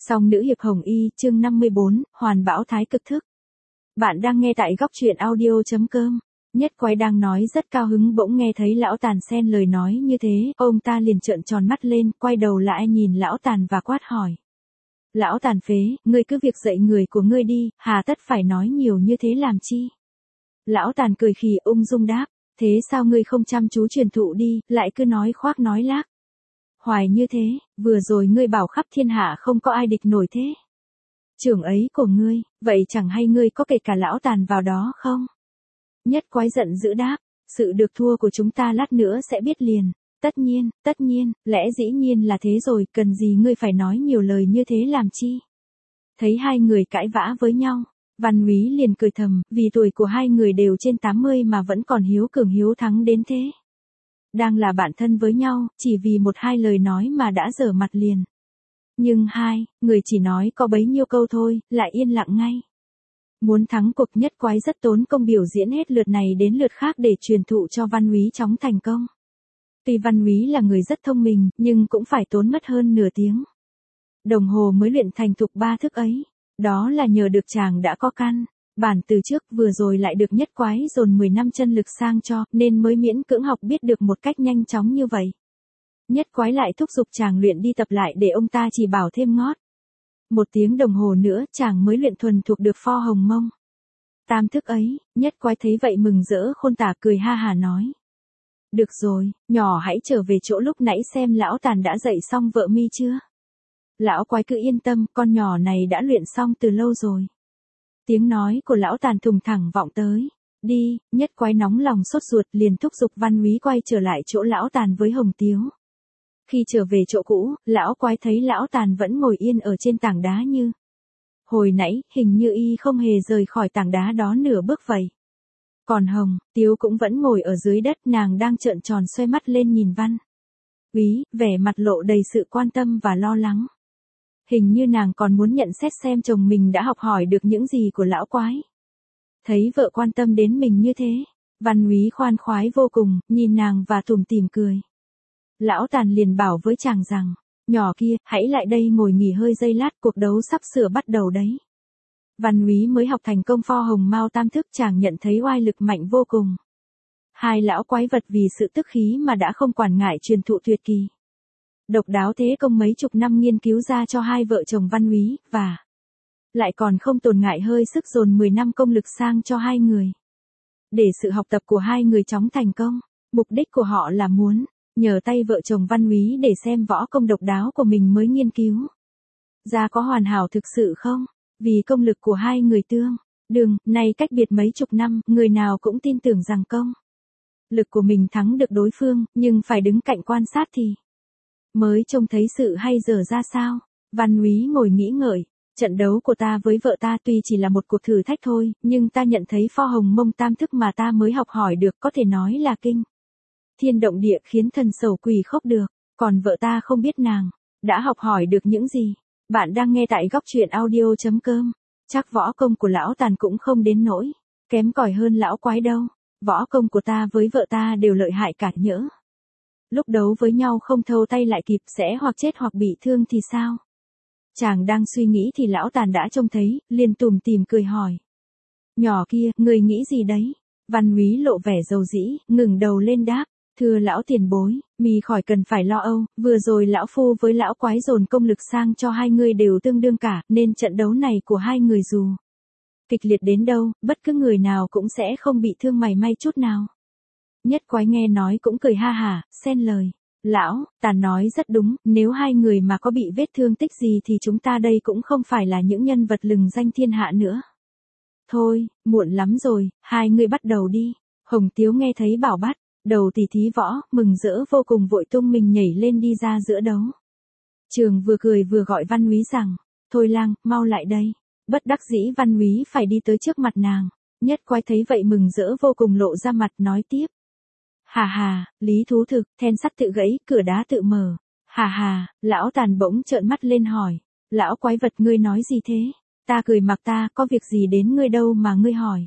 Song nữ hiệp hồng y, chương 54, hoàn bão thái cực thức. Bạn đang nghe tại góc truyện audio.com. Nhất Quái đang nói rất cao hứng bỗng nghe thấy lão Tàn xen lời nói như thế, ông ta liền trợn tròn mắt lên, quay đầu lại nhìn lão Tàn và quát hỏi. Lão Tàn phế, ngươi cứ việc dạy người của ngươi đi, hà tất phải nói nhiều như thế làm chi? Lão Tàn cười khì ung dung đáp, thế sao ngươi không chăm chú truyền thụ đi, lại cứ nói khoác nói lác. Hoài như thế, vừa rồi ngươi bảo khắp thiên hạ không có ai địch nổi thế. Trưởng ấy của ngươi, vậy chẳng hay ngươi có kể cả lão Tàn vào đó không? Nhất Quái giận dữ đáp, sự được thua của chúng ta lát nữa sẽ biết liền. Tất nhiên, lẽ dĩ nhiên là thế rồi, cần gì ngươi phải nói nhiều lời như thế làm chi? Thấy hai người cãi vã với nhau, Văn Úy liền cười thầm, vì tuổi của hai người đều trên 80 mà vẫn còn hiếu cường hiếu thắng đến thế. Đang là bạn thân với nhau, chỉ vì một hai lời nói mà đã dở mặt liền. Nhưng hai, người chỉ nói có bấy nhiêu câu thôi, lại yên lặng ngay. Muốn thắng cuộc Nhất Quái rất tốn công biểu diễn hết lượt này đến lượt khác để truyền thụ cho Văn Úy chóng thành công. Tuy Văn Úy là người rất thông minh, nhưng cũng phải tốn mất hơn nửa tiếng đồng hồ mới luyện thành thục 3 thức ấy. Đó là nhờ được chàng đã có căn bản từ trước, vừa rồi lại được Nhất Quái dồn 10 năm chân lực sang cho, nên mới miễn cưỡng học biết được một cách nhanh chóng như vậy. Nhất Quái lại thúc giục chàng luyện đi tập lại để ông ta chỉ bảo thêm ngót. 1 tiếng đồng hồ nữa chàng mới luyện thuần thuộc được pho hồng mông. 3 thức ấy, Nhất Quái thấy vậy mừng rỡ khôn tả cười ha hả nói. Được rồi, nhỏ hãy trở về chỗ lúc nãy xem lão Tàn đã dạy xong vợ mi chưa. Lão Quái cứ yên tâm, con nhỏ này đã luyện xong từ lâu rồi. Tiếng nói của lão Tàn thùng thẳng vọng tới. Đi, Nhất Quái nóng lòng sốt ruột liền thúc giục Văn Úy quay trở lại chỗ lão Tàn với Hồng Tiếu. Khi trở về chỗ cũ, lão Quái thấy lão Tàn vẫn ngồi yên ở trên tảng đá như hồi nãy, hình như y không hề rời khỏi tảng đá đó nửa bước vậy. Còn Hồng Tiếu cũng vẫn ngồi ở dưới đất, nàng đang trợn tròn xoay mắt lên nhìn Văn Úy, vẻ mặt lộ đầy sự quan tâm và lo lắng. Hình như nàng còn muốn nhận xét xem chồng mình đã học hỏi được những gì của lão Quái. Thấy vợ quan tâm đến mình như thế, Văn Úy khoan khoái vô cùng, nhìn nàng và tủm tỉm cười. Lão Tàn liền bảo với chàng rằng, nhỏ kia, hãy lại đây ngồi nghỉ hơi giây lát, cuộc đấu sắp sửa bắt đầu đấy. Văn Úy mới học thành công pho hồng mao 3 thức, chàng nhận thấy oai lực mạnh vô cùng. Hai lão quái vật vì sự tức khí mà đã không quản ngại truyền thụ tuyệt kỳ độc đáo thế công mấy chục năm nghiên cứu ra cho hai vợ chồng Văn Úy, và lại còn không tồn ngại hơi sức dồn 10 năm công lực sang cho hai người. Để sự học tập của hai người chóng thành công, mục đích của họ là muốn nhờ tay vợ chồng Văn Úy để xem võ công độc đáo của mình mới nghiên cứu ra có hoàn hảo thực sự không, vì công lực của hai người tương đương, nay cách biệt mấy chục năm, người nào cũng tin tưởng rằng công lực của mình thắng được đối phương, nhưng phải đứng cạnh quan sát thì mới trông thấy sự hay dở ra sao. Văn Úy ngồi nghĩ ngợi, trận đấu của ta với vợ ta tuy chỉ là một cuộc thử thách thôi, nhưng ta nhận thấy pho hồng mông 3 thức mà ta mới học hỏi được có thể nói là kinh thiên động địa, khiến thần sầu quỷ khóc được, còn vợ ta không biết nàng đã học hỏi được những gì. Bạn đang nghe tại góc truyện audio.com. Chắc võ công của lão Tàn cũng không đến nỗi kém cỏi hơn lão Quái đâu. Võ công của ta với vợ ta đều lợi hại cả, nhỡ lúc đấu với nhau không thâu tay lại kịp sẽ hoặc chết hoặc bị thương thì sao? Chàng đang suy nghĩ thì lão Tàn đã trông thấy, liền tủm tỉm cười hỏi. Nhỏ kia, người nghĩ gì đấy? Văn Úy lộ vẻ dầu dĩ, ngừng đầu lên đáp. Thưa lão tiền bối, mi khỏi cần phải lo âu, vừa rồi lão phu với lão Quái dồn công lực sang cho hai người đều tương đương cả, nên trận đấu này của hai người dù kịch liệt đến đâu, bất cứ người nào cũng sẽ không bị thương mảy may chút nào. Nhất Quái nghe nói cũng cười ha hả, xen lời. Lão Tàn nói rất đúng, nếu hai người mà có bị vết thương tích gì thì chúng ta đây cũng không phải là những nhân vật lừng danh thiên hạ nữa. Thôi, muộn lắm rồi, hai người bắt đầu đi. Hồng Tiếu nghe thấy bảo bắt đầu tỉ thí võ, mừng rỡ vô cùng, vội tung mình nhảy lên đi ra giữa đấu trường, vừa cười vừa gọi Văn Úy rằng, thôi lang, mau lại đây. Bất đắc dĩ Văn Úy phải đi tới trước mặt nàng. Nhất Quái thấy vậy mừng rỡ vô cùng, lộ ra mặt nói tiếp. Hà hà, lý thú thực, then sắt tự gãy, cửa đá tự mở. Hà hà, lão Tàn bỗng trợn mắt lên hỏi. Lão Quái vật, ngươi nói gì thế? Ta cười mặc ta, có việc gì đến ngươi đâu mà ngươi hỏi.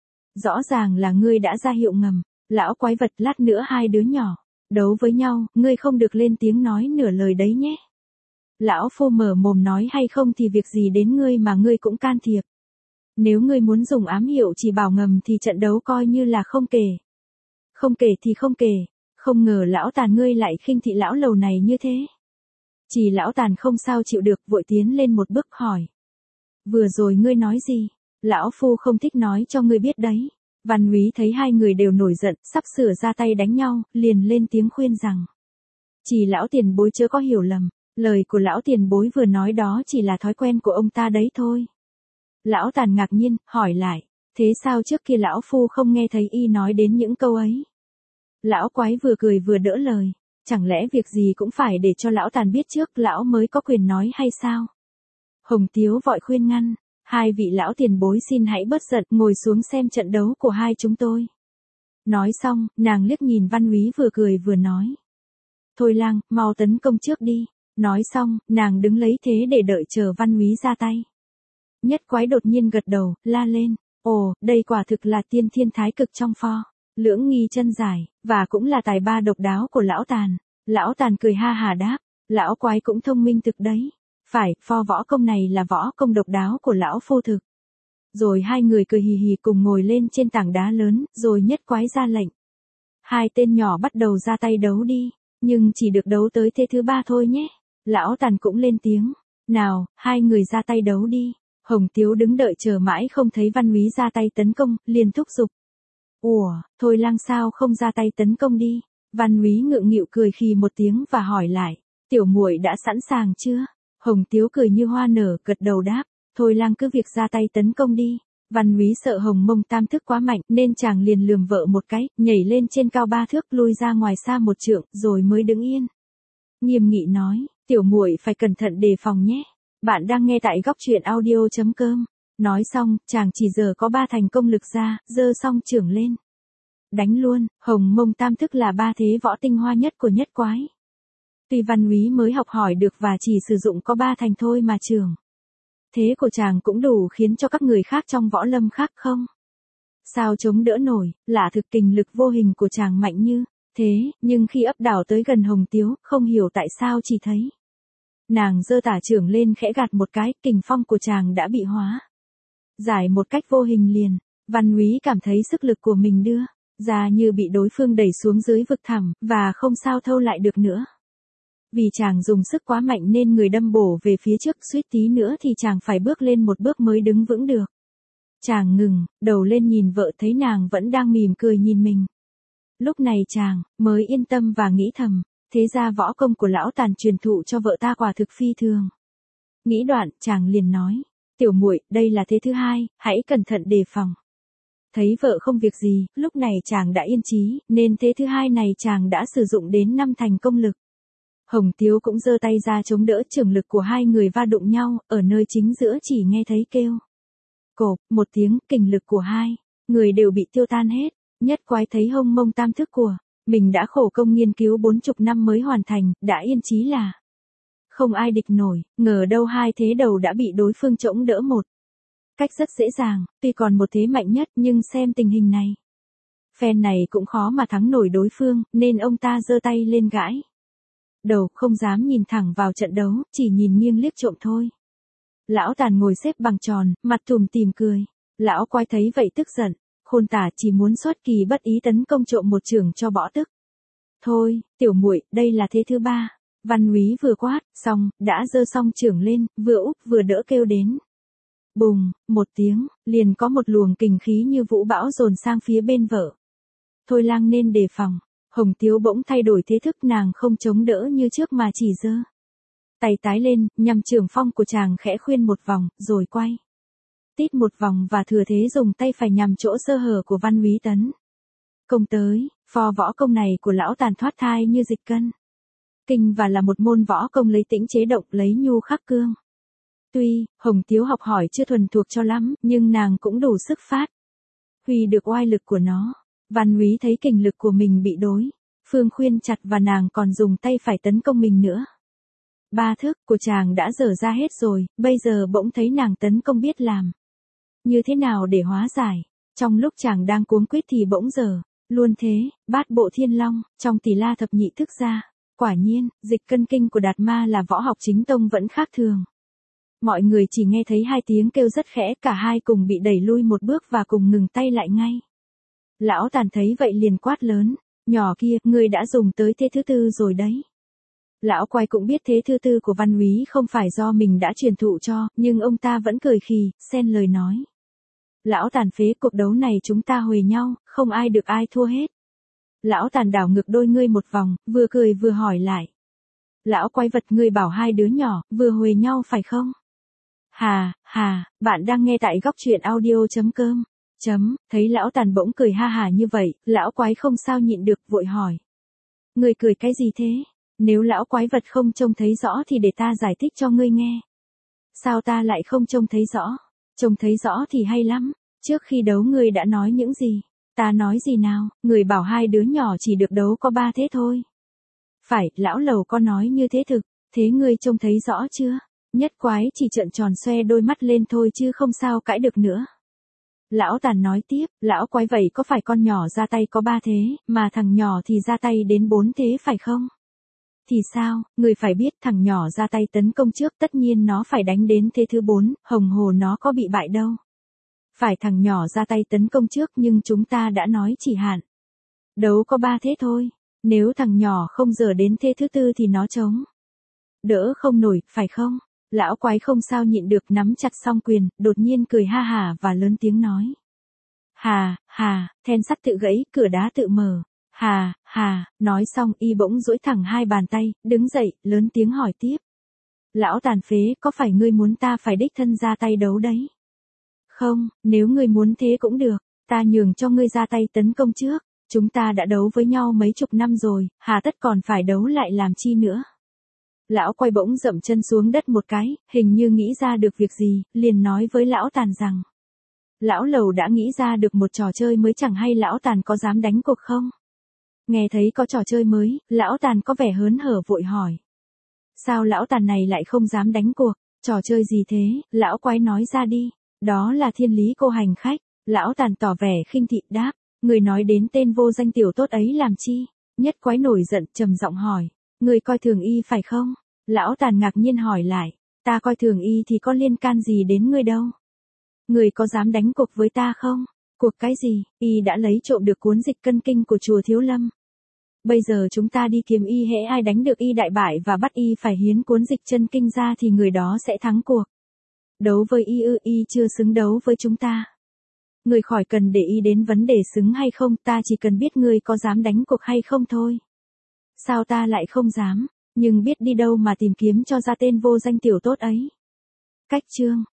Rõ ràng là ngươi đã ra hiệu ngầm. Lão Quái vật, lát nữa hai đứa nhỏ đấu với nhau, ngươi không được lên tiếng nói nửa lời đấy nhé. Lão phu mở mồm nói hay không thì việc gì đến ngươi mà ngươi cũng can thiệp. Nếu ngươi muốn dùng ám hiệu chỉ bảo ngầm thì trận đấu coi như là không kể. Không kể thì không kể, không ngờ lão Tàn ngươi lại khinh thị lão lầu này như thế. Chỉ lão Tàn không sao chịu được, vội tiến lên một bước hỏi. Vừa rồi ngươi nói gì? Lão phu không thích nói cho ngươi biết đấy. Văn Úy thấy hai người đều nổi giận, sắp sửa ra tay đánh nhau, liền lên tiếng khuyên rằng. Chỉ lão tiền bối chớ có hiểu lầm, lời của lão tiền bối vừa nói đó chỉ là thói quen của ông ta đấy thôi. Lão Tàn ngạc nhiên, hỏi lại, thế sao trước kia lão phu không nghe thấy y nói đến những câu ấy? Lão quái vừa cười vừa đỡ lời, chẳng lẽ việc gì cũng phải để cho lão Tàn biết trước lão mới có quyền nói hay sao? Hồng Tiếu vội khuyên ngăn, hai vị lão tiền bối xin hãy bớt giận, ngồi xuống xem trận đấu của hai chúng tôi. Nói xong, nàng liếc nhìn Văn Úy vừa cười vừa nói. Thôi lang, mau tấn công trước đi. Nói xong, nàng đứng lấy thế để đợi chờ Văn Úy ra tay. Nhất Quái đột nhiên gật đầu, la lên. Ồ, đây quả thực là tiên thiên thái cực trong pho. Lưỡng nghi chân giải, và cũng là tài ba độc đáo của lão Tàn. Lão Tàn cười ha hà đáp. Lão Quái cũng thông minh thực đấy. Phải, pho võ công này là võ công độc đáo của lão phu thực. Rồi hai người cười hì hì cùng ngồi lên trên tảng đá lớn, rồi Nhất Quái ra lệnh. Hai tên nhỏ bắt đầu ra tay đấu đi, nhưng chỉ được đấu tới thế thứ ba thôi nhé. Lão Tàn cũng lên tiếng. Nào, hai người ra tay đấu đi. Hồng Tiếu đứng đợi chờ mãi không thấy Văn Úy ra tay tấn công, liền thúc giục. Ủa, thôi lang sao không ra tay tấn công đi. Văn Úy ngượng nghịu cười khì một tiếng và hỏi lại. Tiểu muội đã sẵn sàng chưa? Hồng Tiếu cười như hoa nở, gật đầu đáp. Thôi lang cứ việc ra tay tấn công đi. Văn Úy sợ Hồng Mông Tam thức quá mạnh nên chàng liền lườm vợ một cái, nhảy lên trên cao 3 thước lui ra ngoài xa 1 trượng, rồi mới đứng yên. Nghiêm nghị nói, tiểu muội phải cẩn thận đề phòng nhé. Bạn đang nghe tại góc truyện audio.com. Nói xong, chàng chỉ giờ có 3 thành công lực ra, giơ song chưởng lên. Đánh luôn, Hồng Mông Tam thức là 3 thế võ tinh hoa nhất của Nhất Quái. Tuy Văn Úy mới học hỏi được và chỉ sử dụng có 3 thành thôi mà chưởng thế của chàng cũng đủ khiến cho các người khác trong võ lâm khác không sao chống đỡ nổi, lạ thực kình lực vô hình của chàng mạnh như thế, nhưng khi ấp đảo tới gần Hồng Tiếu, không hiểu tại sao chỉ thấy. Nàng giơ tả chưởng lên khẽ gạt một cái, kình phong của chàng đã bị hóa giải một cách vô hình liền. Văn Úy cảm thấy sức lực của mình đưa ra như bị đối phương đẩy xuống dưới vực thẳm, và không sao thâu lại được nữa. Vì chàng dùng sức quá mạnh nên người đâm bổ về phía trước, suýt tí nữa thì chàng phải bước lên một bước mới đứng vững được. Chàng ngừng, đầu lên nhìn vợ thấy nàng vẫn đang mỉm cười nhìn mình. Lúc này chàng mới yên tâm và nghĩ thầm, thế ra võ công của lão Tàn truyền thụ cho vợ ta quả thực phi thường. Nghĩ đoạn, chàng liền nói, tiểu muội, đây là thế thứ hai, hãy cẩn thận đề phòng. Thấy vợ không việc gì, lúc này chàng đã yên chí, nên thế thứ hai này chàng đã sử dụng đến 5 thành công lực. Hồng Tiếu cũng giơ tay ra chống đỡ, chưởng lực của hai người va đụng nhau, ở nơi chính giữa chỉ nghe thấy kêu. Cộp, một tiếng, kình lực của hai người đều bị tiêu tan hết. Nhất Quái thấy Hồng Mông Tam thức của mình đã khổ công nghiên cứu 40 năm mới hoàn thành, đã yên chí là không ai địch nổi, ngờ đâu hai thế đầu đã bị đối phương chống đỡ một cách rất dễ dàng. Tuy còn một thế mạnh nhất nhưng xem tình hình này, phen này cũng khó mà thắng nổi đối phương, nên ông ta giơ tay lên gãi đầu, không dám nhìn thẳng vào trận đấu, chỉ nhìn nghiêng liếc trộm thôi. Lão Tàn ngồi xếp bằng tròn, mặt tủm tỉm cười. Lão Quái thấy vậy tức giận, khôn tả chỉ muốn xuất kỳ bất ý tấn công trộm một chưởng cho bỏ tức. Thôi, tiểu muội, đây là thế thứ ba. Văn Úy vừa quát xong, đã giơ song chưởng lên, vừa úp vừa đỡ kêu đến. Bùng, một tiếng, liền có một luồng kình khí như vũ bão dồn sang phía bên vợ. Thôi lang nên đề phòng. Hồng Tiếu bỗng thay đổi thế thức, nàng không chống đỡ như trước mà chỉ giơ tay tái lên, nhằm chưởng phong của chàng khẽ khuyên một vòng, rồi quay tít một vòng và thừa thế dùng tay phải nhằm chỗ sơ hở của Văn Úy tấn công tới. Pho võ công này của lão Tàn thoát thai như dịch cân kinh, và là một môn võ công lấy tĩnh chế động, lấy nhu khắc cương. Tuy Hồng Tiếu học hỏi chưa thuần thuộc cho lắm, nhưng nàng cũng đủ sức phát huy được oai lực của nó. Văn Úy thấy kình lực của mình bị đối phương khuyên chặt và nàng còn dùng tay phải tấn công mình nữa. 3 thức của chàng đã dở ra hết rồi, bây giờ bỗng thấy nàng tấn công biết làm như thế nào để hóa giải. Trong lúc chàng đang cuống quýt thì bỗng dở luôn thế, bát bộ thiên long trong Tỷ La thập nhị thức ra. Quả nhiên, dịch cân kinh của Đạt Ma là võ học chính tông vẫn khác thường. Mọi người chỉ nghe thấy hai tiếng kêu rất khẽ, cả hai cùng bị đẩy lui một bước và cùng ngừng tay lại ngay. Lão Tàn thấy vậy liền quát lớn, nhỏ kia, ngươi đã dùng tới thế thứ tư rồi đấy. Lão Quái cũng biết thế thứ tư của Văn Úy không phải do mình đã truyền thụ cho, nhưng ông ta vẫn cười khì, xen lời nói. Lão Tàn phế, cuộc đấu này chúng ta huề nhau, không ai được ai thua hết. Lão Tàn đảo ngược đôi ngươi một vòng, vừa cười vừa hỏi lại. Lão Quái vật, ngươi bảo hai đứa nhỏ, vừa huề nhau phải không? Hà, bạn đang nghe tại góc truyện audio.com. Thấy lão Tàn bỗng cười ha hà như vậy, lão Quái không sao nhịn được, vội hỏi. Ngươi cười cái gì thế? Nếu lão Quái vật không trông thấy rõ thì để ta giải thích cho ngươi nghe. Sao ta lại không trông thấy rõ? Trông thấy rõ thì hay lắm. Trước khi đấu ngươi đã nói những gì? Ta nói gì nào? Người bảo hai đứa nhỏ chỉ được đấu có 3 thế thôi. Phải, lão Lầu có nói như thế thực. Thế ngươi trông thấy rõ chưa? Nhất Quái chỉ trợn tròn xoe đôi mắt lên thôi chứ không sao cãi được nữa. Lão Tàn nói tiếp, lão Quái vậy có phải con nhỏ ra tay có 3 thế, mà thằng nhỏ thì ra tay đến 4 thế phải không? Thì sao, người phải biết thằng nhỏ ra tay tấn công trước, tất nhiên nó phải đánh đến thế thứ 4, hồng hồ nó có bị bại đâu. Phải, thằng nhỏ ra tay tấn công trước, nhưng chúng ta đã nói chỉ hạn đấu có 3 thế thôi. Nếu thằng nhỏ không dở đến thế thứ tư thì nó chống đỡ không nổi, phải không? Lão Quái không sao nhịn được, nắm chặt song quyền, đột nhiên cười ha hả và lớn tiếng nói. Hà, then sắt tự gãy, cửa đá tự mở. Hà, nói xong y bỗng duỗi thẳng hai bàn tay, đứng dậy, lớn tiếng hỏi tiếp. Lão Tàn phế, có phải ngươi muốn ta phải đích thân ra tay đấu đấy? Không, nếu ngươi muốn thế cũng được, ta nhường cho ngươi ra tay tấn công trước. Chúng ta đã đấu với nhau mấy chục năm rồi, hà tất còn phải đấu lại làm chi nữa? Lão Quay bỗng dậm chân xuống đất một cái, hình như nghĩ ra được việc gì, liền nói với lão Tàn rằng. Lão Lầu đã nghĩ ra được một trò chơi mới, chẳng hay lão Tàn có dám đánh cuộc không? Nghe thấy có trò chơi mới, lão Tàn có vẻ hớn hở vội hỏi. Sao lão Tàn này lại không dám đánh cuộc? Trò chơi gì thế? Lão Quái nói ra đi. Đó là thiên lý cô hành khách. Lão Tàn tỏ vẻ khinh thị đáp. Người nói đến tên vô danh tiểu tốt ấy làm chi? Nhất Quái nổi giận, trầm giọng hỏi. Người coi thường y phải không? Lão Tàn ngạc nhiên hỏi lại. Ta coi thường y thì có liên can gì đến ngươi đâu? Người có dám đánh cuộc với ta không? Cuộc cái gì? Y đã lấy trộm được cuốn dịch cân kinh của chùa Thiếu Lâm. Bây giờ chúng ta đi kiếm y, hễ ai đánh được y đại bại và bắt y phải hiến cuốn dịch chân kinh ra thì người đó sẽ thắng cuộc. Đấu với y ư? Y chưa xứng đấu với chúng ta. Người khỏi cần để ý đến vấn đề xứng hay không, ta chỉ cần biết người có dám đánh cuộc hay không thôi. Sao ta lại không dám, nhưng biết đi đâu mà tìm kiếm cho ra tên vô danh tiểu tốt ấy. Cách chương